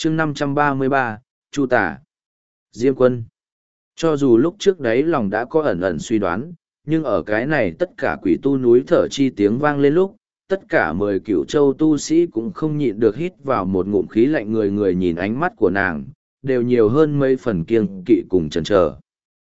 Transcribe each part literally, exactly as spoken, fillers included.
chương năm trăm ba mươi ba, Chu Tả. Diêm Quân. Cho dù lúc trước đấy lòng đã có ẩn ẩn suy đoán, nhưng ở cái này tất cả quỷ tu núi thở chi tiếng vang lên lúc, tất cả mười cửu châu tu sĩ cũng không nhịn được hít vào một ngụm khí lạnh, người người nhìn ánh mắt của nàng, đều nhiều hơn mấy phần kiêng kỵ cùng chần chờ.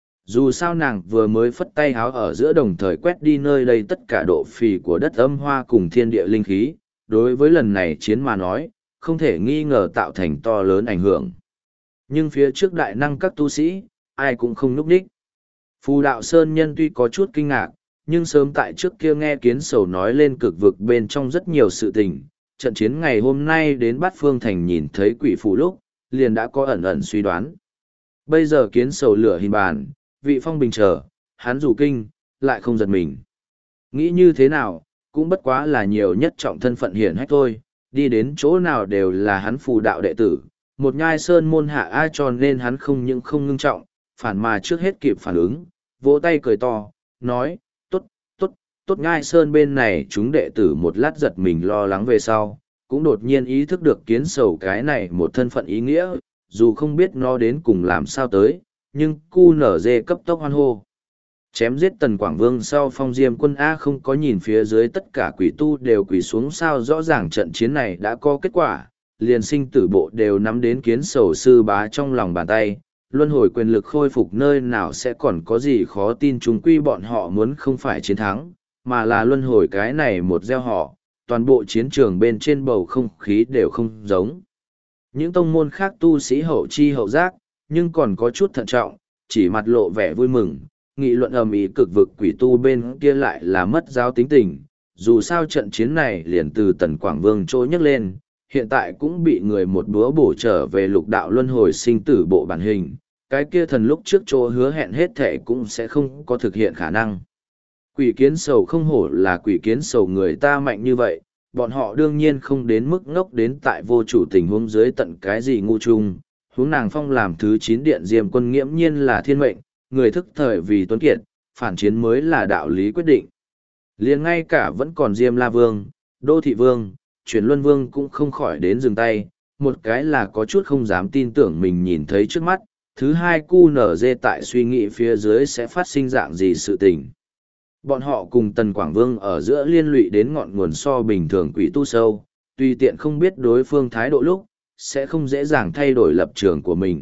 Dù sao nàng vừa mới phất tay háo ở giữa đồng thời quét đi nơi đây tất cả độ phì của đất âm hoa cùng thiên địa linh khí, đối với lần này chiến mà nói, không thể nghi ngờ tạo thành to lớn ảnh hưởng. Nhưng phía trước đại năng các tu sĩ, ai cũng không núp đích. Phù đạo sơn nhân tuy có chút kinh ngạc, nhưng sớm tại trước kia nghe kiến sầu nói lên cực vực bên trong rất nhiều sự tình. Trận chiến ngày hôm nay đến Bát Phương Thành nhìn thấy quỷ phù lúc, liền đã có ẩn ẩn suy đoán. Bây giờ kiến sầu lửa hình bàn, vị phong bình trở, hắn dù kinh, lại không giật mình. Nghĩ như thế nào, cũng bất quá là nhiều nhất trọng thân phận hiển hách thôi, đi đến chỗ nào đều là hắn phù đạo đệ tử, một nhai sơn môn hạ ai, cho nên hắn không những không ngưng trọng, phản mà trước hết kịp phản ứng, vỗ tay cười to, nói, tốt, tốt, tốt. Nhai sơn bên này chúng đệ tử một lát giật mình lo lắng về sau, cũng đột nhiên ý thức được kiến sầu cái này một thân phận ý nghĩa, dù không biết nó đến cùng làm sao tới, nhưng cu nở dê cấp tốc hoan hô. Chém giết Tần Quảng Vương sau phong Diêm Quân A không có nhìn phía dưới tất cả quỷ tu đều quỷ xuống, sao rõ ràng trận chiến này đã có kết quả, liền sinh tử bộ đều nắm đến kiến sầu sư bá trong lòng bàn tay, luân hồi quyền lực khôi phục nơi nào sẽ còn có gì khó tin, chúng quy bọn họ muốn không phải chiến thắng, mà là luân hồi cái này một gieo họ, toàn bộ chiến trường bên trên bầu không khí đều không giống. Những tông môn khác tu sĩ hậu chi hậu giác, nhưng còn có chút thận trọng, chỉ mặt lộ vẻ vui mừng, nghị luận ầm ĩ cực vực quỷ tu bên kia lại là mất giáo tính tình, dù sao trận chiến này liền từ Tần Quảng Vương trôi nhấc lên, hiện tại cũng bị người một búa bổ trở về lục đạo luân hồi sinh tử bộ bản hình, cái kia thần lúc trước chỗ hứa hẹn hết thệ cũng sẽ không có thực hiện khả năng. Quỷ kiến sầu không hổ là quỷ kiến sầu, người ta mạnh như vậy, bọn họ đương nhiên không đến mức ngốc đến tại vô chủ tình huống dưới tận cái gì ngu chung, huống nàng phong làm thứ chín điện Diêm Quân nghiễm nhiên là thiên mệnh, người thức thời vì tuấn kiệt, phản chiến mới là đạo lý quyết định. Liền ngay cả vẫn còn Diêm La Vương, Đô Thị Vương, Chuyển Luân Vương cũng không khỏi đến dừng tay, một cái là có chút không dám tin tưởng mình nhìn thấy trước mắt, thứ hai cu nở dê tại suy nghĩ phía dưới sẽ phát sinh dạng gì sự tình. Bọn họ cùng Tần Quảng Vương ở giữa liên lụy đến ngọn nguồn so bình thường quỷ tu sâu, tùy tiện không biết đối phương thái độ lúc, sẽ không dễ dàng thay đổi lập trường của mình.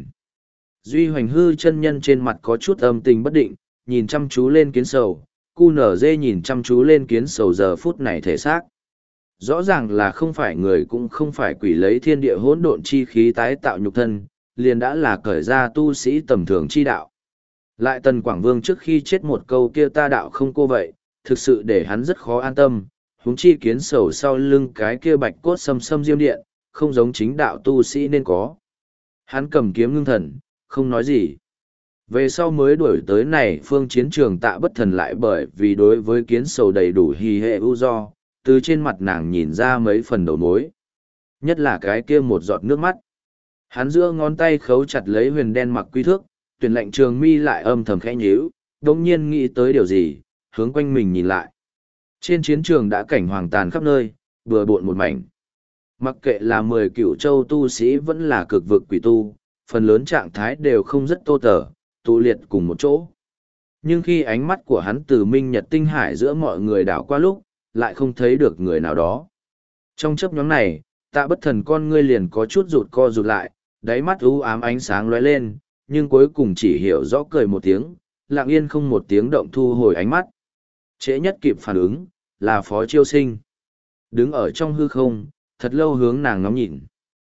Duy Hoành Hư chân nhân trên mặt có chút âm tình bất định, nhìn chăm chú lên kiến sầu, cu nở dê nhìn chăm chú lên kiến sầu giờ phút này thể xác. Rõ ràng là không phải người cũng không phải quỷ, lấy thiên địa hỗn độn chi khí tái tạo nhục thân, liền đã là cởi ra tu sĩ tầm thường chi đạo. Lại Tần Quảng Vương trước khi chết một câu kia ta đạo không cô vậy, thực sự để hắn rất khó an tâm, huống chi kiến sầu sau lưng cái kia bạch cốt xâm xâm diêm điện, không giống chính đạo tu sĩ nên có. Hắn cầm kiếm ngưng thần, không nói gì. Về sau mới đuổi tới này phương chiến trường Tạ Bất Thần lại bởi vì đối với kiến sầu đầy đủ hì hệ ưu do, từ trên mặt nàng nhìn ra mấy phần đầu mối. Nhất là cái kia một giọt nước mắt. Hắn giữa ngón tay khấu chặt lấy huyền đen mặc quy thước, tuyển lệnh trường mi lại âm thầm khẽ nhíu, đồng nhiên nghĩ tới điều gì, hướng quanh mình nhìn lại. Trên chiến trường đã cảnh hoàng tàn khắp nơi, bừa bộn một mảnh. Mặc kệ là mười cựu châu tu sĩ vẫn là cực vực quỷ tu, phần lớn trạng thái đều không rất tô tở, tụ liệt cùng một chỗ. Nhưng khi ánh mắt của hắn từ minh nhật tinh hải giữa mọi người đảo qua lúc, lại không thấy được người nào đó. Trong chớp nhoáng này, Tạ Bất Thần con ngươi liền có chút rụt co rụt lại, đáy mắt u ám ánh sáng lóe lên, nhưng cuối cùng chỉ hiểu rõ cười một tiếng, lặng yên không một tiếng động thu hồi ánh mắt. Trễ nhất kịp phản ứng, là Phó Chiêu Sinh. Đứng ở trong hư không, thật lâu hướng nàng ngắm nhìn.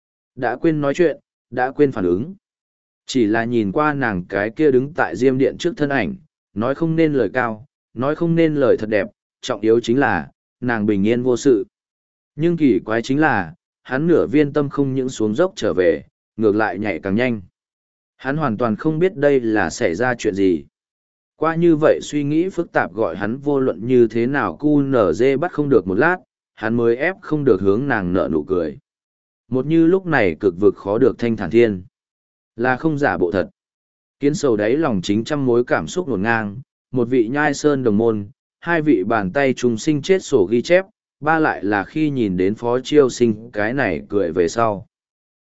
Đã quên nói chuyện, đã quên phản ứng. Chỉ là nhìn qua nàng cái kia đứng tại diêm điện trước thân ảnh, nói không nên lời cao, nói không nên lời thật đẹp, trọng yếu chính là, nàng bình yên vô sự. Nhưng kỳ quái chính là, hắn nửa viên tâm không những xuống dốc trở về, ngược lại nhảy càng nhanh. Hắn hoàn toàn không biết đây là xảy ra chuyện gì. Qua như vậy suy nghĩ phức tạp gọi hắn vô luận như thế nào cu nở dê bắt không được một lát, hắn mới ép không được hướng nàng nở nụ cười. Một như lúc này cực vực khó được thanh thản thiên. Là không giả bộ thật. Kiến sầu đáy lòng chính trăm mối cảm xúc ngổn ngang, một vị nhai sơn đồng môn, hai vị bàn tay trùng sinh chết sổ ghi chép, ba lại là khi nhìn đến Phó Chiêu Sinh cái này cười về sau.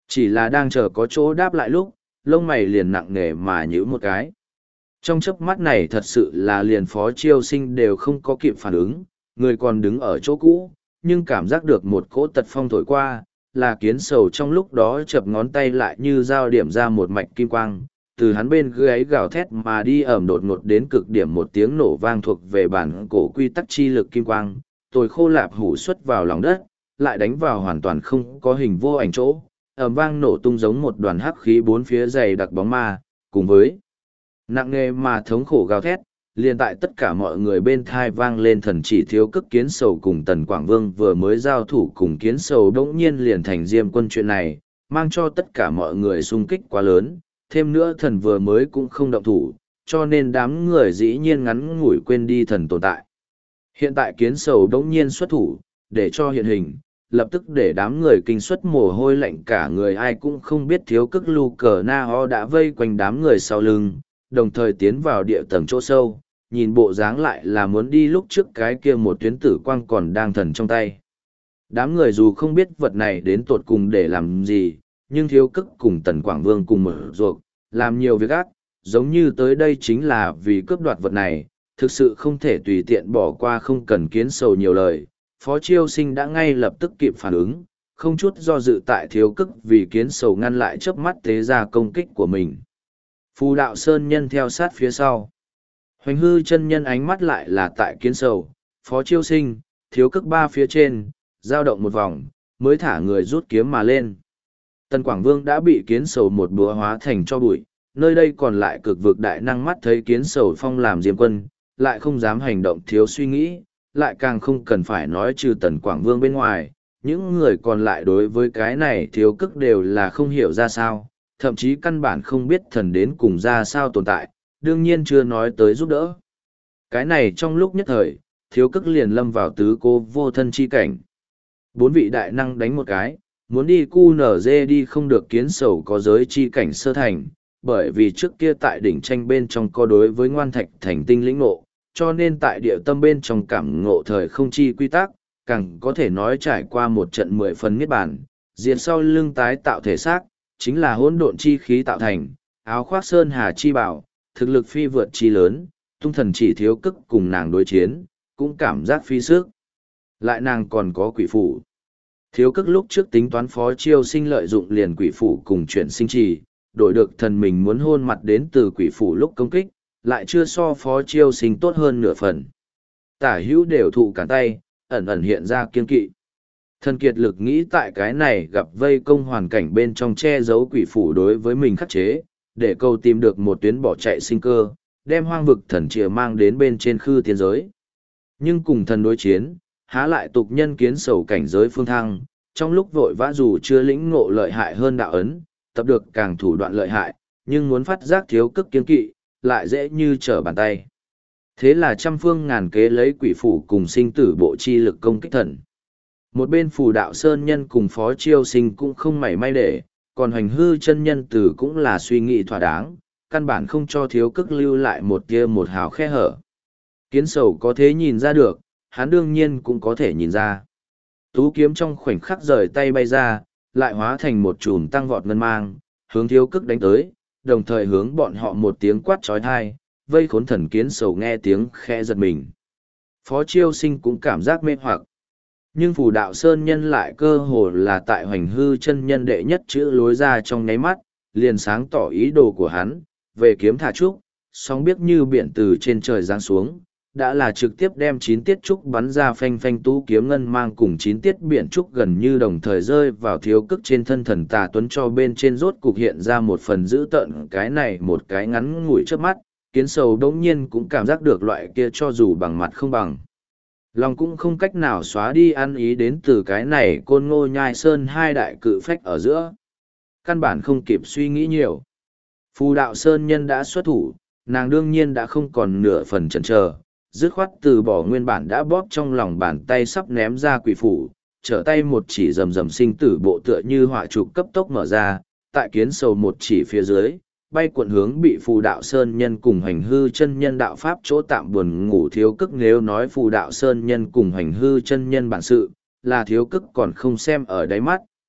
Chỉ là đang chờ có chỗ đáp lại lúc, lông mày liền nặng nề mà nhíu một cái. Trong chớp mắt này thật sự là liền Phó Chiêu Sinh đều không có kịp phản ứng, người còn đứng ở chỗ cũ, nhưng cảm giác được một cỗ tật phong thổi qua, là kiến sầu trong lúc đó chập ngón tay lại như dao điểm ra một mạch kim quang, từ hắn bên gáy gào thét mà đi ẩm đột ngột đến cực điểm một tiếng nổ vang thuộc về bản cổ quy tắc chi lực kim quang, tồi khô lạp hủ xuất vào lòng đất, lại đánh vào hoàn toàn không có hình vô ảnh chỗ, ầm vang nổ tung giống một đoàn hắc khí bốn phía dày đặc bóng ma, cùng với nặng nề mà thống khổ gào thét, liền tại tất cả mọi người bên thai vang lên thần chỉ thiếu cức kiến sầu cùng Tần Quảng Vương vừa mới giao thủ cùng kiến sầu đống nhiên liền thành diêm quân chuyện này, mang cho tất cả mọi người sung kích quá lớn, thêm nữa thần vừa mới cũng không động thủ, cho nên đám người dĩ nhiên ngắn ngủi quên đi thần tồn tại. Hiện tại kiến sầu đống nhiên xuất thủ, để cho hiện hình, lập tức để đám người kinh xuất mồ hôi lạnh cả người ai cũng không biết thiếu cức lu cờ na ho đã vây quanh đám người sau lưng, đồng thời tiến vào địa tầng chỗ sâu, nhìn bộ dáng lại là muốn đi lúc trước cái kia một tuyến tử quang còn đang thần trong tay. Đám người dù không biết vật này đến tột cùng để làm gì, nhưng thiếu cức cùng Tần Quảng Vương cùng mở ruột, làm nhiều việc ác, giống như tới đây chính là vì cướp đoạt vật này, thực sự không thể tùy tiện bỏ qua không cần kiến sầu nhiều lời. Phó Chiêu Sinh đã ngay lập tức kịp phản ứng, không chút do dự tại thiếu cức vì kiến sầu ngăn lại chớp mắt tế ra công kích của mình. Phù đạo sơn nhân theo sát phía sau. Hoành hư chân nhân ánh mắt lại là tại kiến sầu, Phó Chiêu Sinh, thiếu cức ba phía trên, giao động một vòng, mới thả người rút kiếm mà lên. Tần Quảng Vương đã bị kiến sầu một búa hóa thành cho bụi, nơi đây còn lại cực vực đại năng mắt thấy kiến sầu phong làm diêm quân, lại không dám hành động thiếu suy nghĩ, lại càng không cần phải nói trừ Tần Quảng Vương bên ngoài, những người còn lại đối với cái này thiếu cức đều là không hiểu ra sao, thậm chí căn bản không biết thần đến cùng ra sao tồn tại, đương nhiên chưa nói tới giúp đỡ. Cái này trong lúc nhất thời, thiếu cức liền lâm vào tứ cô vô thân chi cảnh. Bốn vị đại năng đánh một cái, muốn đi cu nở dê đi không được kiến sầu có giới chi cảnh sơ thành, bởi vì trước kia tại đỉnh tranh bên trong có đối với ngoan thạch thành tinh lĩnh ngộ, cho nên tại địa tâm bên trong cảm ngộ thời không chi quy tắc, càng có thể nói trải qua một trận mười phần niết bàn, diện sau lưng tái tạo thể xác, chính là hỗn độn chi khí tạo thành, áo khoác sơn hà chi bảo, thực lực phi vượt chi lớn, tung thần chỉ thiếu cức cùng nàng đối chiến, cũng cảm giác phi sức. Lại nàng còn có quỷ phủ. Thiếu cức lúc trước tính toán Phó Chiêu Sinh lợi dụng liền quỷ phủ cùng chuyển sinh trì, đổi được thần mình muốn hôn mặt đến từ quỷ phủ lúc công kích, lại chưa so Phó Chiêu Sinh tốt hơn nửa phần. Tả hữu đều thụ cản tay, ẩn ẩn hiện ra kiên kỵ. Thần kiệt lực nghĩ tại cái này gặp vây công hoàn cảnh bên trong che giấu quỷ phủ đối với mình khắc chế, để câu tìm được một tuyến bỏ chạy sinh cơ, đem hoang vực thần chìa mang đến bên trên khư tiên giới. Nhưng cùng thần đối chiến, há lại tục nhân kiến sầu cảnh giới phương thăng, trong lúc vội vã dù chưa lĩnh ngộ lợi hại hơn đạo ấn, tập được càng thủ đoạn lợi hại, nhưng muốn phát giác thiếu cức kiên kỵ, lại dễ như trở bàn tay. Thế là trăm phương ngàn kế lấy quỷ phủ cùng sinh tử bộ chi lực công kích thần. Một bên phù đạo sơn nhân cùng Phó Chiêu Sinh cũng không mảy may để, còn hoành hư chân nhân tử cũng là suy nghĩ thỏa đáng, căn bản không cho thiếu cức lưu lại một tia một hào khe hở. Kiến sầu có thế nhìn ra được, hắn đương nhiên cũng có thể nhìn ra. Tú kiếm trong khoảnh khắc rời tay bay ra, lại hóa thành một chùm tăng vọt ngân mang, hướng thiếu cức đánh tới, đồng thời hướng bọn họ một tiếng quát trói thai, vây khốn thần kiến sầu nghe tiếng khẽ giật mình. Phó Chiêu Sinh cũng cảm giác mê hoặc. Nhưng phù đạo sơn nhân lại cơ hồ là tại hoành hư chân nhân đệ nhất chữ lối ra trong nháy mắt, liền sáng tỏ ý đồ của hắn, về kiếm thả trúc, sóng biếc như biển từ trên trời giáng xuống, đã là trực tiếp đem chín tiết trúc bắn ra phanh phanh tú kiếm ngân mang cùng chín tiết biển trúc gần như đồng thời rơi vào thiếu cức trên thân thần tà tuấn cho bên trên rốt cục hiện ra một phần dữ tợn cái này một cái ngắn ngủi trước mắt, kiến sầu đống nhiên cũng cảm giác được loại kia cho dù bằng mặt không bằng. Lòng cũng không cách nào xóa đi ăn ý đến từ cái này côn ngô nhai sơn hai đại cự phách ở giữa. Căn bản không kịp suy nghĩ nhiều. Phù đạo sơn nhân đã xuất thủ, nàng đương nhiên đã không còn nửa phần chần chờ, dứt khoát từ bỏ nguyên bản đã bóp trong lòng bàn tay sắp ném ra quỷ phủ, trở tay một chỉ rầm rầm sinh tử bộ tựa như họa trục cấp tốc mở ra, tại kiến sầu một chỉ phía dưới, bay cuộn hướng bị phù đạo sơn nhân cùng hành hư chân nhân đạo pháp chỗ tạm buồn ngủ thiếu cức nếu nói phù đạo sơn nhân cùng hành hư chân nhân bản sự, là thiếu cức còn không xem ở đáy mắt,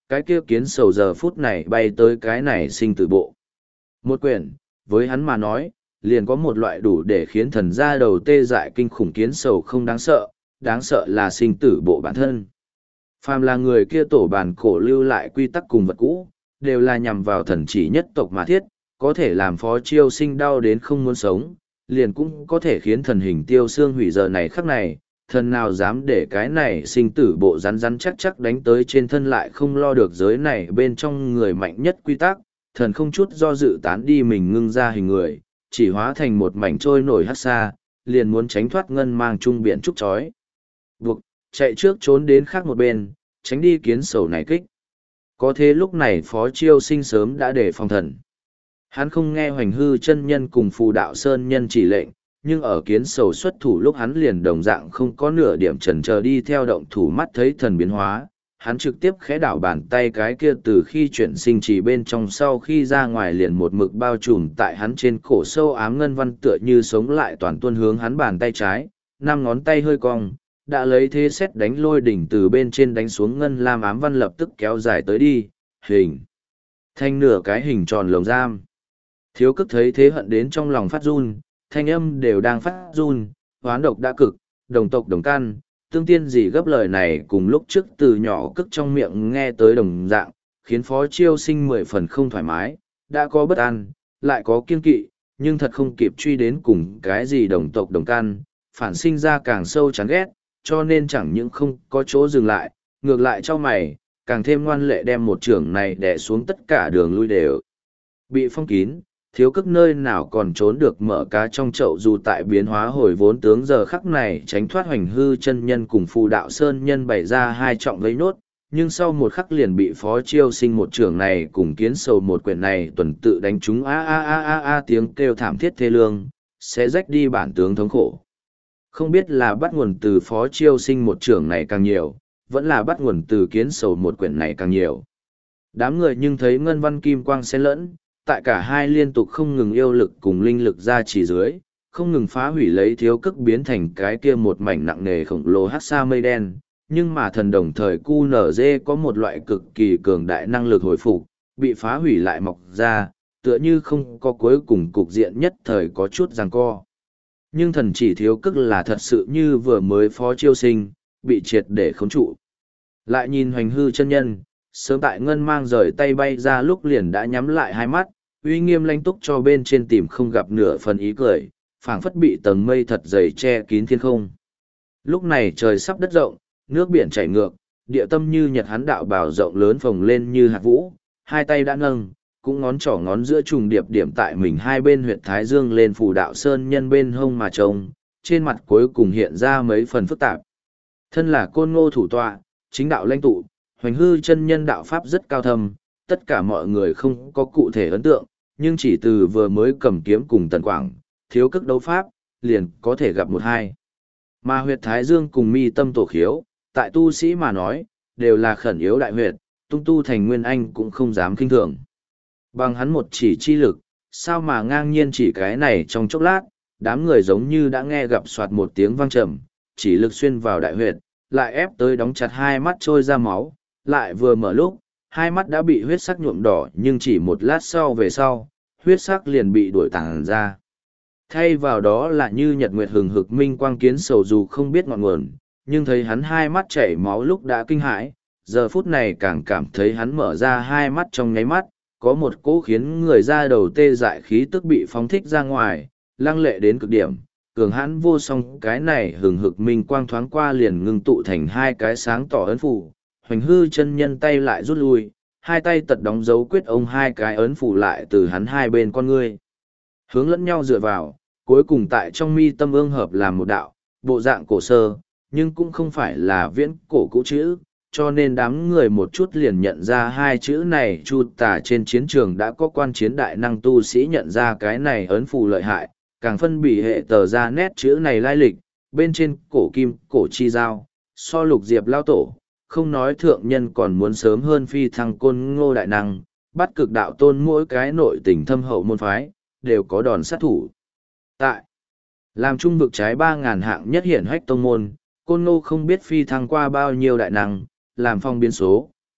cái kia kiến sầu giờ phút này bay tới cái này sinh tử bộ. Một quyển, với hắn mà nói, liền có một loại đủ để khiến thần gia đầu tê dại kinh khủng kiến sầu không đáng sợ, đáng sợ là sinh tử bộ bản thân. Phàm là người kia tổ bản cổ lưu lại quy tắc cùng vật cũ, đều là nhằm vào thần chỉ nhất tộc mà thiết, có thể làm Phó Chiêu Sinh đau đến không muốn sống, liền cũng có thể khiến thần hình tiêu xương hủy giờ này khắc này, thần nào dám để cái này sinh tử bộ rắn rắn chắc chắc đánh tới trên thân lại không lo được giới này bên trong người mạnh nhất quy tắc, thần không chút do dự tán đi mình ngưng ra hình người, chỉ hóa thành một mảnh trôi nổi hắc xa, liền muốn tránh thoát ngân mang trung biển trúc chói. Buộc, chạy trước trốn đến khác một bên, tránh đi kiến sầu này kích. Có thế lúc này Phó Chiêu Sinh sớm đã để phòng thần. Hắn không nghe Hoành Hư chân nhân cùng Phù Đạo Sơn nhân chỉ lệnh, nhưng ở kiến sầu xuất thủ lúc hắn liền đồng dạng không có nửa điểm chần chờ đi theo động thủ mắt thấy thần biến hóa. Hắn trực tiếp khẽ đảo bàn tay cái kia từ khi chuyển sinh chỉ bên trong sau khi ra ngoài liền một mực bao trùm tại hắn trên cổ sâu ám ngân văn tựa như sống lại toàn tuôn hướng hắn bàn tay trái, năm ngón tay hơi cong, đã lấy thế xét đánh lôi đỉnh từ bên trên đánh xuống ngân lam ám văn lập tức kéo dài tới đi, hình thành nửa cái hình tròn lồng giam. Thiếu cức thấy thế hận đến trong lòng phát run, thanh âm đều đang phát run, hoán độc đã cực, đồng tộc đồng căn, tương tiên gì gấp lời này cùng lúc trước từ nhỏ cức trong miệng nghe tới đồng dạng, khiến Phó Chiêu Sinh mười phần không thoải mái, đã có bất an, lại có kiên kỵ, nhưng thật không kịp truy đến cùng cái gì đồng tộc đồng căn, phản sinh ra càng sâu chán ghét, cho nên chẳng những không có chỗ dừng lại, ngược lại cho mày, càng thêm ngoan lệ đem một trưởng này đè xuống tất cả đường lui đều. Bị phong kín, thiếu cức nơi nào còn trốn được mở cá trong chậu dù tại biến hóa hồi vốn tướng giờ khắc này tránh thoát Hoành Hư chân nhân cùng Phù Đạo Sơn nhân bày ra hai trọng lấy nốt, nhưng sau một khắc liền bị Phó Chiêu Sinh một trưởng này cùng kiến sầu một quyển này tuần tự đánh trúng a a a a a tiếng kêu thảm thiết thê lương, sẽ rách đi bản tướng thống khổ. Không biết là bắt nguồn từ Phó Chiêu Sinh một trưởng này càng nhiều, vẫn là bắt nguồn từ kiến sầu một quyển này càng nhiều. Đám người nhưng thấy ngân văn kim quang xen lẫn, tại cả hai liên tục không ngừng yêu lực cùng linh lực ra chỉ dưới, không ngừng phá hủy lấy thiếu cức biến thành cái kia một mảnh nặng nề khổng lồ hát xa mây đen, nhưng mà thần đồng thời cu nở dê có một loại cực kỳ cường đại năng lực hồi phục, bị phá hủy lại mọc ra, tựa như không có cuối cùng cục diện nhất thời có chút giằng co. Nhưng thần chỉ thiếu cức là thật sự như vừa mới Phó Chiêu Sinh, bị triệt để khống trụ. Lại nhìn Hoành Hư chân nhân, sớm tại ngân mang rời tay bay ra lúc liền đã nhắm lại hai mắt, uy nghiêm lãnh túc cho bên trên tìm không gặp nửa phần ý cười, phảng phất bị tầng mây thật dày che kín thiên không. Lúc này trời sắp đất rộng, nước biển chảy ngược, địa tâm như nhật hắn đạo bào rộng lớn phồng lên như hạt vũ, hai tay đã nâng, cũng ngón trỏ ngón giữa trùng điệp điểm tại mình hai bên huyệt thái dương lên Phù Đạo Sơn nhân bên hông mà trông, trên mặt cuối cùng hiện ra mấy phần phức tạp. Thân là côn ngô thủ tọa, chính đạo lãnh tụ, Hoành Hư chân nhân đạo pháp rất cao thâm, tất cả mọi người không có cụ thể ấn tượng, nhưng chỉ từ vừa mới cầm kiếm cùng Tần Quảng, thiếu cức đấu pháp, liền có thể gặp một hai. Mà huyệt thái dương cùng mi tâm tổ khiếu, tại tu sĩ mà nói, đều là khẩn yếu đại huyệt, tung tu thành nguyên anh cũng không dám kinh thường. Bằng hắn một chỉ chi lực, sao mà ngang nhiên chỉ cái này trong chốc lát, đám người giống như đã nghe gặp soạt một tiếng vang trầm, chỉ lực xuyên vào đại huyệt, lại ép tới đóng chặt hai mắt trôi ra máu, lại vừa mở lúc, hai mắt đã bị huyết sắc nhuộm đỏ nhưng chỉ một lát sau về sau, huyết sắc liền bị đuổi tàng ra. Thay vào đó là như nhật nguyệt hừng hực minh quang kiến sầu dù không biết ngọn nguồn, nhưng thấy hắn hai mắt chảy máu lúc đã kinh hãi, giờ phút này càng cảm thấy hắn mở ra hai mắt trong nháy mắt, có một cỗ khiến người ra đầu tê dại khí tức bị phóng thích ra ngoài, lăng lệ đến cực điểm. Cường hãn vô song cái này hừng hực minh quang thoáng qua liền ngưng tụ thành hai cái sáng tỏ ấn phủ, Hoành Hư chân nhân tay lại rút lui, hai tay tật đóng dấu quyết ông hai cái ấn phủ lại từ hắn hai bên con ngươi. Hướng lẫn nhau dựa vào, cuối cùng tại trong mi tâm ương hợp làm một đạo, bộ dạng cổ sơ, nhưng cũng không phải là viễn cổ cũ chữ, cho nên đám người một chút liền nhận ra hai chữ này chu tả trên chiến trường đã có quan chiến đại năng tu sĩ nhận ra cái này ấn phù lợi hại, càng phân bỉ hệ tờ ra nét chữ này lai lịch, bên trên cổ kim, cổ chi giao, so lục diệp lao tổ, không nói thượng nhân còn muốn sớm hơn phi thăng côn ngô đại năng, bắt cực đạo tôn mỗi cái nội tình thâm hậu môn phái, đều có đòn sát thủ. Tại, làm trung vực trái ba ngàn hạng nhất hiển hách tông môn, côn ngô không biết phi thăng qua bao nhiêu đại năng, làm phong biến số,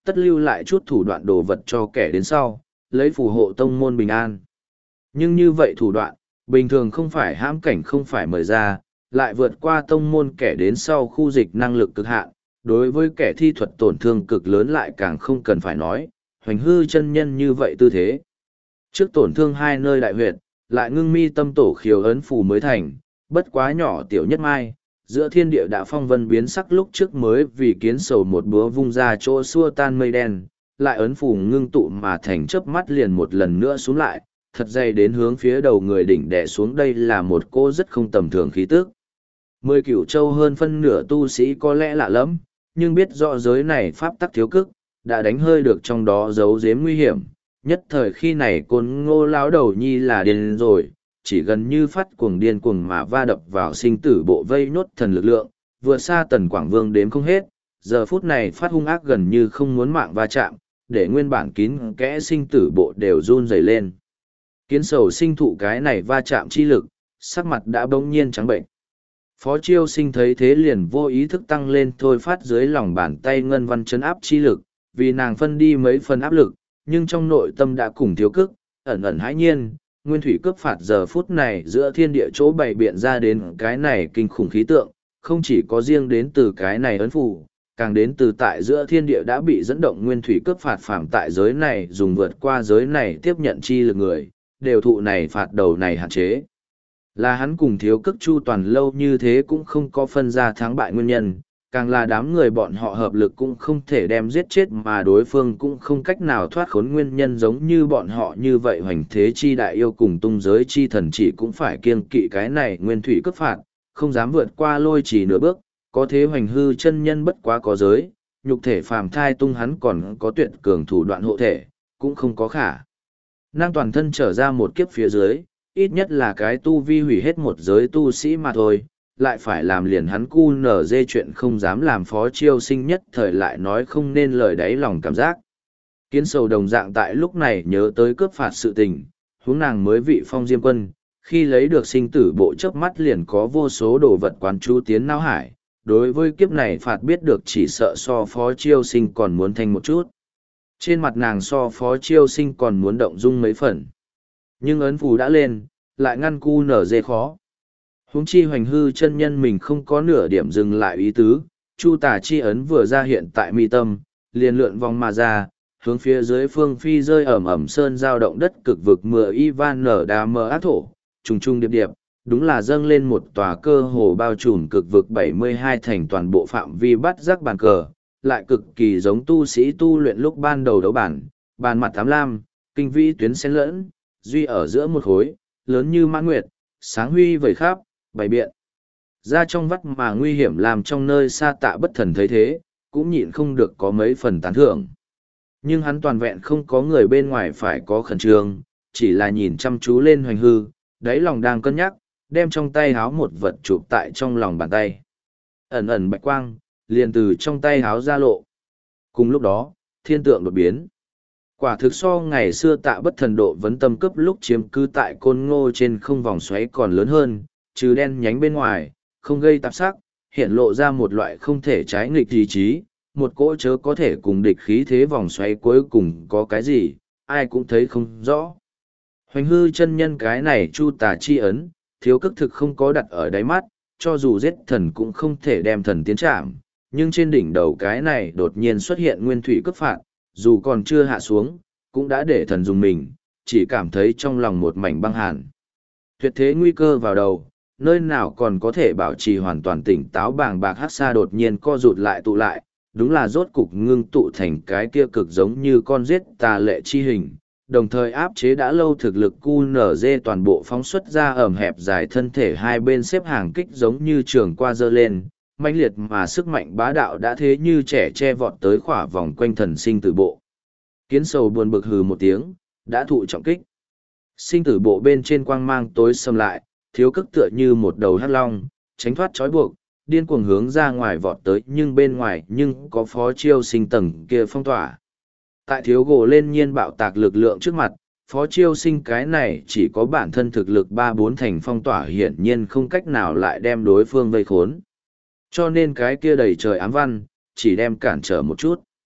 tất lưu lại chút thủ đoạn đồ vật cho kẻ đến sau, lấy phù hộ tông môn bình an. Nhưng như vậy thủ đoạn, bình thường không phải hãm cảnh không phải mời ra, lại vượt qua tông môn kẻ đến sau khu dịch năng lực cực hạn, đối với kẻ thi thuật tổn thương cực lớn lại càng không cần phải nói, hoành hư chân nhân như vậy tư thế. Trước tổn thương hai nơi đại huyệt, lại ngưng mi tâm tổ khiếu ấn phù mới thành, bất quá nhỏ tiểu nhất mai, giữa thiên địa đã phong vân biến sắc lúc trước mới vì kiến sầu một búa vung ra chỗ xua tan mây đen, lại ấn phù ngưng tụ mà thành chớp mắt liền một lần nữa xuống lại, thật dày đến hướng phía đầu người đỉnh đè xuống. Đây là một cô rất không tầm thường khí tức. Mười cửu châu hơn phân nửa tu sĩ có lẽ lạ lắm, nhưng biết rõ giới này pháp tắc thiếu cức, đã đánh hơi được trong đó giấu giếm nguy hiểm. Nhất thời khi này côn ngô lão đầu nhi là điên rồi, chỉ gần như phát cuồng điên cuồng mà va đập vào sinh tử bộ vây nốt thần lực lượng, vừa xa tần quảng vương đếm không hết, giờ phút này phát hung ác gần như không muốn mạng va chạm, để nguyên bản kín kẽ sinh tử bộ đều run rẩy lên. Kiến sầu sinh thụ cái này va chạm chi lực, sắc mặt đã bỗng nhiên trắng bệnh. Phó Chiêu Sinh thấy thế liền vô ý thức tăng lên thôi phát dưới lòng bàn tay ngân văn chấn áp chi lực, vì nàng phân đi mấy phần áp lực, nhưng trong nội tâm đã cùng thiếu cức, ẩn ẩn hãi nhiên, nguyên thủy cướp phạt giờ phút này giữa thiên địa chỗ bày biện ra đến cái này kinh khủng khí tượng, không chỉ có riêng đến từ cái này ấn phù, càng đến từ tại giữa thiên địa đã bị dẫn động nguyên thủy cướp phạt phạm tại giới này dùng vượt qua giới này tiếp nhận chi lực người, đều thụ này phạt đầu này hạn chế. Là hắn cùng thiếu cức chu toàn lâu như thế cũng không có phân ra thắng bại nguyên nhân, càng là đám người bọn họ hợp lực cũng không thể đem giết chết mà đối phương cũng không cách nào thoát khốn nguyên nhân giống như bọn họ như vậy hoành thế chi đại yêu cùng tung giới chi thần chỉ cũng phải kiêng kỵ cái này nguyên thủy cấp phạt, không dám vượt qua lôi chỉ nửa bước, có thế hoành hư chân nhân bất quá có giới, nhục thể phàm thai tung hắn còn có tuyệt cường thủ đoạn hộ thể, cũng không có khả. Năng toàn thân trở ra một kiếp phía dưới, ít nhất là cái tu vi hủy hết một giới tu sĩ mà thôi, lại phải làm liền hắn cu nở dê chuyện không dám làm. Phó Chiêu Sinh nhất thời lại nói không nên lời đáy lòng cảm giác. Kiến sầu đồng dạng tại lúc này nhớ tới cướp phạt sự tình, huống nàng mới vị phong diêm quân, khi lấy được sinh tử bộ chớp mắt liền có vô số đồ vật quán chú tiến não hải, đối với kiếp này phạt biết được chỉ sợ so Phó Chiêu Sinh còn muốn thanh một chút. Trên mặt nàng so Phó Chiêu Sinh còn muốn động dung mấy phần. Nhưng ấn phù đã lên, lại ngăn cu nở dê khó. Huống chi hoành hư chân nhân mình không có nửa điểm dừng lại ý tứ, chu tà chi ấn vừa ra hiện tại mi tâm, liền lượn vòng mà ra, hướng phía dưới phương phi rơi ẩm ẩm sơn giao động đất cực vực mưa Ivan nở đà mờ ác thổ, trùng trùng điệp điệp, đúng là dâng lên một tòa cơ hồ bao trùm cực vực bảy mươi hai thành toàn bộ phạm vi bắt giác bàn cờ, lại cực kỳ giống tu sĩ tu luyện lúc ban đầu đấu bản, bàn mặt tám lam, kinh vĩ tuyến xen lẫn, duy ở giữa một khối, lớn như mãn nguyệt, sáng huy vầy khắp, bày biện. Ra trong vắt mà nguy hiểm làm trong nơi xa tạ bất thần thấy thế, cũng nhịn không được có mấy phần tán thưởng. Nhưng hắn toàn vẹn không có người bên ngoài phải có khẩn trương, chỉ là nhìn chăm chú lên hoành hư, đáy lòng đang cân nhắc, đem trong tay háo một vật chụp tại trong lòng bàn tay. Ẩn ẩn bạch quang, liền từ trong tay háo ra lộ. Cùng lúc đó, thiên tượng đột biến. Quả thực so ngày xưa tạ bất thần độ vấn tâm cấp lúc chiếm cư tại côn ngô trên không vòng xoáy còn lớn hơn, trừ đen nhánh bên ngoài, không gây tạp sắc, hiện lộ ra một loại không thể trái nghịch ý chí, một cỗ chớ có thể cùng địch khí thế vòng xoáy cuối cùng có cái gì, ai cũng thấy không rõ. Hoành hư chân nhân cái này chu tà chi ấn, thiếu cức thực không có đặt ở đáy mắt, cho dù giết thần cũng không thể đem thần tiến trảm, nhưng trên đỉnh đầu cái này đột nhiên xuất hiện nguyên thủy cấp phạt, dù còn chưa hạ xuống, cũng đã để thần dùng mình, chỉ cảm thấy trong lòng một mảnh băng hàn. Tuyệt thế nguy cơ vào đầu, nơi nào còn có thể bảo trì hoàn toàn tỉnh táo bàng bạc hát xa đột nhiên co rụt lại tụ lại, đúng là rốt cục ngưng tụ thành cái kia cực giống như con giết tà lệ chi hình, đồng thời áp chế đã lâu thực lực cu nở dê toàn bộ phóng xuất ra ẩm hẹp dài thân thể hai bên xếp hàng kích giống như trường qua dơ lên, mãnh liệt mà sức mạnh bá đạo đã thế như trẻ che vọt tới khỏa vòng quanh thần sinh tử bộ. Kiến sầu buồn bực hừ một tiếng, đã thụ trọng kích. Sinh tử bộ bên trên quang mang tối xâm lại, thiếu cức tựa như một đầu hắc long, tránh thoát trói buộc, điên cuồng hướng ra ngoài vọt tới nhưng bên ngoài nhưng có Phó Chiêu Sinh tầng kia phong tỏa. Tại thiếu gồ lên nhiên bạo tạc lực lượng trước mặt, Phó Chiêu Sinh cái này chỉ có bản thân thực lực ba bốn thành phong tỏa hiển nhiên không cách nào lại đem đối phương vây khốn. Cho nên cái kia đầy trời ám văn, chỉ đem cản trở một chút.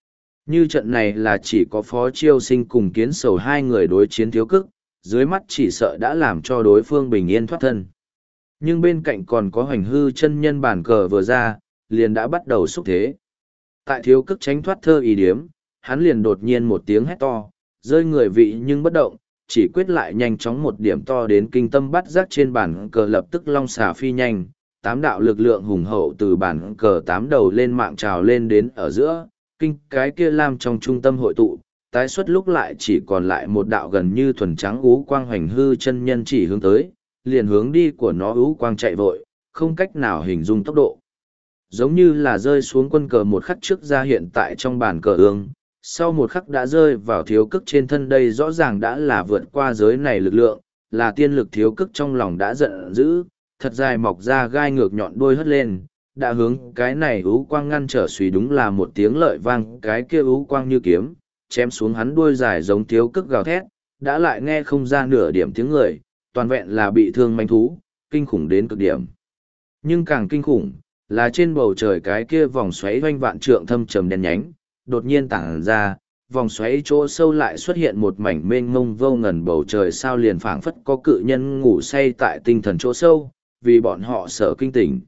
Như trận này là chỉ có Phó Chiêu Sinh cùng Kiến Sầu hai người đối chiến thiếu cức, dưới mắt chỉ sợ đã làm cho đối phương bình yên thoát thân. Nhưng bên cạnh còn có Hoành Hư chân nhân bản cờ vừa ra, liền đã bắt đầu xúc thế. Tại thiếu cức tránh thoát thơ ý điếm, hắn liền đột nhiên một tiếng hét to, rơi người vị nhưng bất động, chỉ quyết lại nhanh chóng một điểm to đến kinh tâm bắt giác trên bản cờ lập tức long xà phi nhanh, tám đạo lực lượng hùng hậu từ bản cờ tám đầu lên mạng trào lên đến ở giữa, kinh cái kia lam trong trung tâm hội tụ, tái xuất lúc lại chỉ còn lại một đạo gần như thuần trắng ú quang Hoành Hư chân nhân chỉ hướng tới, liền hướng đi của nó ú quang chạy vội, không cách nào hình dung tốc độ. Giống như là rơi xuống quân cờ một khắc trước ra hiện tại trong bàn cờ ương, sau một khắc đã rơi vào thiếu cức trên thân, đây rõ ràng đã là vượt qua giới này lực lượng, là tiên lực. Thiếu cức trong lòng đã giận dữ, thật dài mọc ra gai ngược nhọn đuôi hất lên, đã hướng cái này ú quang ngăn trở suy, đúng là một tiếng lợi vang, cái kia ú quang như kiếm, chém xuống hắn đuôi dài giống thiếu cức gào thét, đã lại nghe không ra nửa điểm tiếng người, toàn vẹn là bị thương manh thú, kinh khủng đến cực điểm. Nhưng càng kinh khủng, là trên bầu trời cái kia vòng xoáy doanh vạn trượng thâm trầm đen nhánh, đột nhiên tản ra, vòng xoáy chỗ sâu lại xuất hiện một mảnh mênh mông vô ngần bầu trời sao, liền phảng phất có cự nhân ngủ say tại tinh thần chỗ sâu, vì bọn họ sợ kinh tỉnh.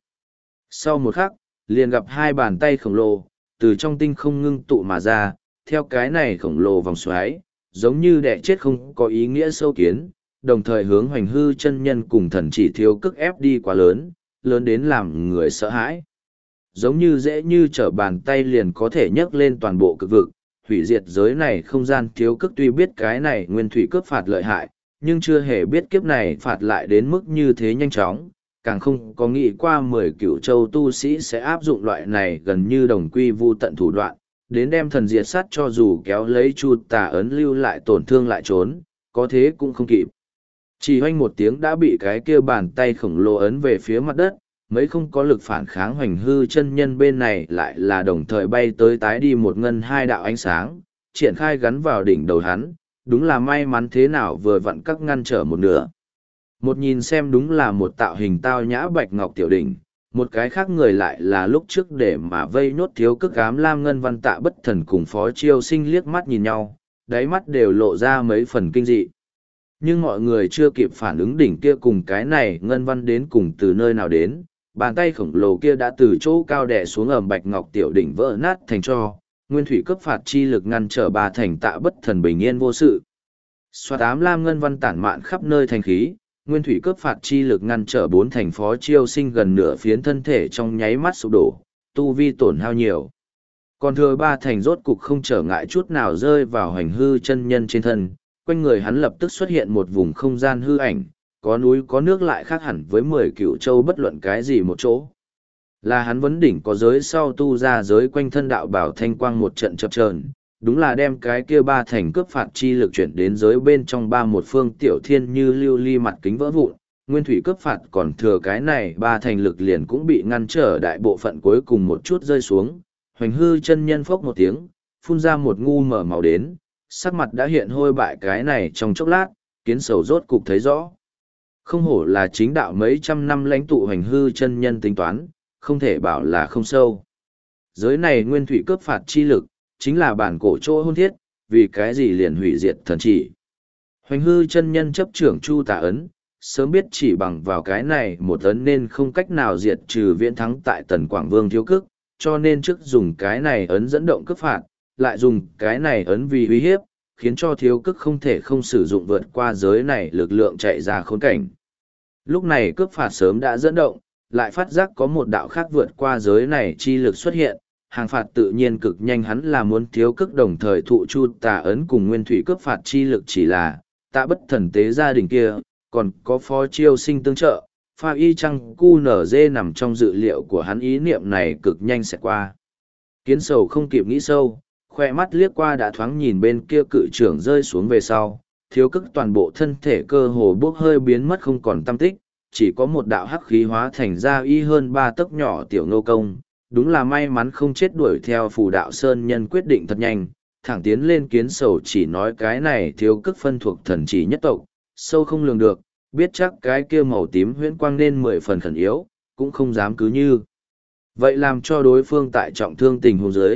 Sau một khắc, liền gặp hai bàn tay khổng lồ, từ trong tinh không ngưng tụ mà ra, theo cái này khổng lồ vòng xoáy, giống như đẻ chết không có ý nghĩa sâu kiến, đồng thời hướng Hoành Hư chân nhân cùng thần chỉ thiếu cức ép đi quá lớn, lớn đến làm người sợ hãi. Giống như dễ như trở bàn tay liền có thể nhấc lên toàn bộ cực vực, hủy diệt giới này không gian. Thiếu cức tuy biết cái này nguyên thủy cướp phạt lợi hại, nhưng chưa hề biết kiếp này phạt lại đến mức như thế nhanh chóng, càng không có nghĩ qua mười cửu châu tu sĩ sẽ áp dụng loại này gần như đồng quy vu tận thủ đoạn, đến đem thần diệt sát, cho dù kéo lấy chu tà ấn lưu lại tổn thương lại trốn, có thế cũng không kịp. Chỉ hoanh một tiếng đã bị cái kia bàn tay khổng lồ ấn về phía mặt đất, mấy không có lực phản kháng. Hoành Hư chân nhân bên này lại là đồng thời bay tới tái đi một ngân hai đạo ánh sáng, triển khai gắn vào đỉnh đầu hắn, đúng là may mắn thế nào vừa vặn các ngăn trở một nửa. Một nhìn xem đúng là một tạo hình tao nhã bạch ngọc tiểu đỉnh, một cái khác người lại là lúc trước để mà vây nốt thiếu cức ám lam ngân văn Tạ Bất Thần cùng Phó Chiêu Sinh liếc mắt nhìn nhau, đáy mắt đều lộ ra mấy phần kinh dị. Nhưng mọi người chưa kịp phản ứng đỉnh kia cùng cái này ngân văn đến cùng từ nơi nào đến, bàn tay khổng lồ kia đã từ chỗ cao đè xuống ầm bạch ngọc tiểu đỉnh vỡ nát thành tro, nguyên thủy cấp phạt chi lực ngăn trở ba thành Tạ Bất Thần bình yên vô sự. Xoát ám lam ngân văn tản mạn khắp nơi thành khí, nguyên thủy cấp phạt chi lực ngăn trở bốn thành Phó Chiêu Sinh gần nửa phiến thân thể trong nháy mắt sụp đổ, tu vi tổn hao nhiều. Còn thừa ba thành rốt cục không trở ngại chút nào rơi vào Hoành Hư chân nhân trên thân, quanh người hắn lập tức xuất hiện một vùng không gian hư ảnh, có núi có nước lại khác hẳn với mười cựu châu bất luận cái gì một chỗ. Là hắn vấn đỉnh có giới sau tu ra giới quanh thân đạo bảo thanh quang một trận chập chờn, đúng là đem cái kia ba thành cướp phạt chi lực chuyển đến giới bên trong ba một phương tiểu thiên như lưu ly mặt kính vỡ vụn, nguyên thủy cướp phạt còn thừa cái này ba thành lực liền cũng bị ngăn trở đại bộ phận cuối cùng một chút rơi xuống. Hoành Hư chân nhân phốc một tiếng, phun ra một ngu mở màu đến, sắc mặt đã hiện hôi bại. Cái này trong chốc lát, Kiến Sầu rốt cục thấy rõ. Không hổ là chính đạo mấy trăm năm lãnh tụ Hoành Hư chân nhân tính toán, không thể bảo là không sâu. Giới này nguyên thủy cướp phạt chi lực, chính là bản cổ chỗ hôn thiết, vì cái gì liền hủy diệt thần chỉ. Hoành Hư chân nhân chấp trưởng chu tà ấn, sớm biết chỉ bằng vào cái này một ấn nên không cách nào diệt trừ viễn thắng tại Tần Quảng Vương thiếu cức, cho nên trước dùng cái này ấn dẫn động cướp phạt, lại dùng cái này ấn vì uy hiếp, khiến cho thiếu cức không thể không sử dụng vượt qua giới này lực lượng chạy ra khốn cảnh. Lúc này cướp phạt sớm đã dẫn động, lại phát giác có một đạo khác vượt qua giới này chi lực xuất hiện, hàng phạt tự nhiên cực nhanh. Hắn là muốn thiếu cức đồng thời thụ chu tà ấn cùng nguyên thủy cướp phạt chi lực, chỉ là Tạ Bất Thần tế gia đình kia, còn có Phó Chiêu Sinh tương trợ, pha y trăng cu nở dê nằm trong dự liệu của hắn, ý niệm này cực nhanh sẽ qua. Kiến Sầu không kịp nghĩ sâu, khoe mắt liếc qua đã thoáng nhìn bên kia cự trưởng rơi xuống về sau, thiếu cức toàn bộ thân thể cơ hồ bốc hơi biến mất không còn tăm tích, chỉ có một đạo hắc khí hóa thành ra y hơn ba tấc nhỏ tiểu nô công. Đúng là may mắn không chết, đuổi theo Phù Đạo Sơn nhân quyết định thật nhanh, thẳng tiến lên. Kiến Sầu chỉ nói cái này thiếu cức phân thuộc thần chỉ nhất tộc, sâu không lường được, biết chắc cái kia màu tím huyễn quang nên mười phần khẩn yếu, cũng không dám cứ như vậy làm cho đối phương tại trọng thương tình huống dưới,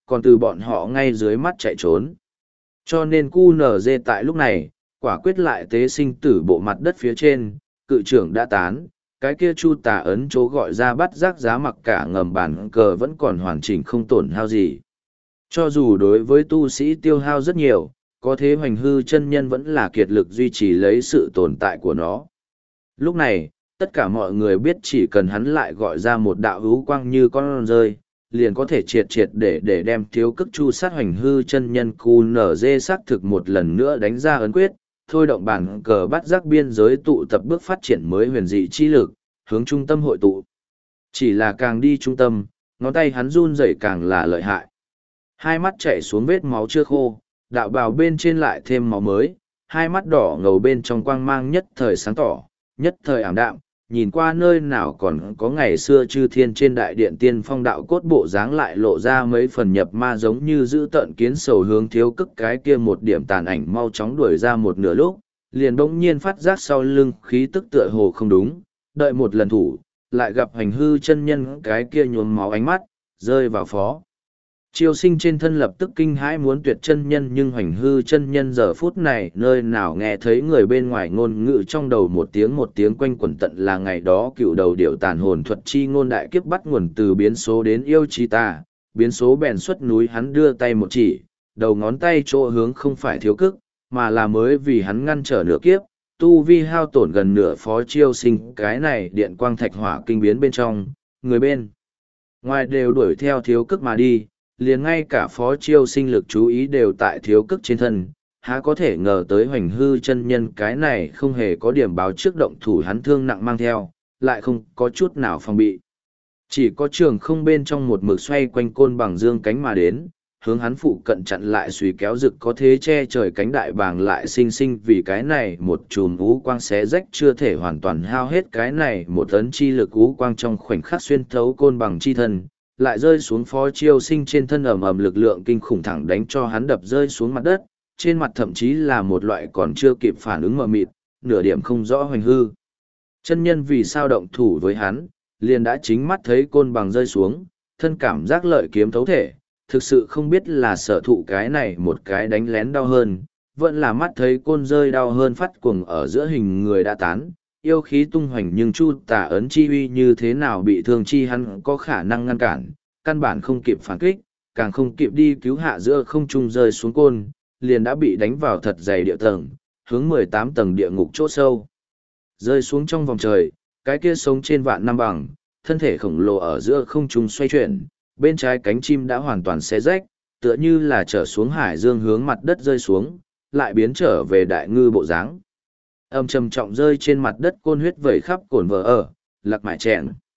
còn từ bọn họ ngay dưới mắt chạy trốn. Cho nên cu nở dê tại lúc này, quả quyết lại tế sinh tử bộ mặt đất phía trên, cự trưởng đã tán, cái kia chu tà ấn chỗ gọi ra bắt giác giá mặc cả ngầm bản cờ vẫn còn hoàn chỉnh không tổn hao gì. Cho dù đối với tu sĩ tiêu hao rất nhiều, có thế hoành hư chân nhân vẫn là kiệt lực duy trì lấy sự tồn tại của nó. Lúc này, tất cả mọi người biết chỉ cần hắn lại gọi ra một đạo hữu quang như con rơi, liền có thể triệt triệt để để đem thiếu cức chu sát hoành hư chân nhân cu nở dê xác thực một lần nữa đánh ra ấn quyết, thôi động bản cờ bắt giác biên giới tụ tập bước phát triển mới huyền dị chi lực, hướng trung tâm hội tụ. Chỉ là càng đi trung tâm, ngón tay hắn run rẩy càng là lợi hại. Hai mắt chảy xuống vết máu chưa khô, đạo bào bên trên lại thêm máu mới, hai mắt đỏ ngầu bên trong quang mang nhất thời sáng tỏ, nhất thời ảm đạm, nhìn qua nơi nào còn có ngày xưa chư thiên trên đại điện tiên phong đạo cốt bộ dáng lại lộ ra mấy phần nhập ma giống như giữ tợn kiến sầu hướng thiếu cức cái kia một điểm tàn ảnh mau chóng đuổi ra một nửa lúc, liền bỗng nhiên phát giác sau lưng khí tức tựa hồ không đúng, đợi một lần thủ, lại gặp hành hư chân nhân cái kia nhuốm máu ánh mắt, rơi vào phó. Triều sinh trên thân lập tức kinh hãi muốn tuyệt chân nhân nhưng hoành hư chân nhân giờ phút này nơi nào nghe thấy người bên ngoài ngôn ngữ trong đầu một tiếng một tiếng quanh quẩn tận là ngày đó cựu đầu điệu tàn hồn thuật chi ngôn đại kiếp bắt nguồn từ biến số đến yêu chi ta, biến số bèn xuất núi hắn đưa tay một chỉ, đầu ngón tay chỗ hướng không phải thiếu cức, mà là mới vì hắn ngăn trở nửa kiếp, tu vi hao tổn gần nửa phó chiêu sinh cái này điện quang thạch hỏa kinh biến bên trong, người bên ngoài đều đuổi theo thiếu cức mà đi. Liền ngay cả phó chiêu sinh lực chú ý đều tại thiếu cức trên thân, há có thể ngờ tới hoành hư chân nhân cái này không hề có điểm báo trước động thủ hắn thương nặng mang theo, lại không có chút nào phòng bị. Chỉ có trường không bên trong một mực xoay quanh côn bằng dương cánh mà đến, hướng hắn phụ cận chặn lại suy kéo rực có thế che trời cánh đại bàng lại sinh sinh vì cái này một chùm ú quang xé rách chưa thể hoàn toàn hao hết cái này một tấn chi lực ú quang trong khoảnh khắc xuyên thấu côn bằng chi thân. Lại rơi xuống phó chiêu sinh trên thân ầm ầm lực lượng kinh khủng thẳng đánh cho hắn đập rơi xuống mặt đất, trên mặt thậm chí là một loại còn chưa kịp phản ứng mờ mịt, nửa điểm không rõ hoành hư. Chân nhân vì sao động thủ với hắn, liền đã chính mắt thấy côn bằng rơi xuống, thân cảm giác lợi kiếm thấu thể, thực sự không biết là sở thụ cái này một cái đánh lén đau hơn, vẫn là mắt thấy côn rơi đau hơn phát cuồng ở giữa hình người đã tán. Yêu khí tung hoành nhưng chu tà ấn chi uy như thế nào bị thương chi hắn có khả năng ngăn cản, căn bản không kịp phản kích, càng không kịp đi cứu hạ giữa không trung rơi xuống côn, liền đã bị đánh vào thật dày địa tầng, hướng mười tám tầng địa ngục chỗ sâu. Rơi xuống trong vòng trời, cái kia sống trên vạn năm bằng, thân thể khổng lồ ở giữa không trung xoay chuyển, bên trái cánh chim đã hoàn toàn xé rách, tựa như là trở xuống hải dương hướng mặt đất rơi xuống, lại biến trở về đại ngư bộ dáng. Âm trầm trọng rơi trên mặt đất côn huyết vẩy khắp cồn vỡ ở, lạc mại chèn.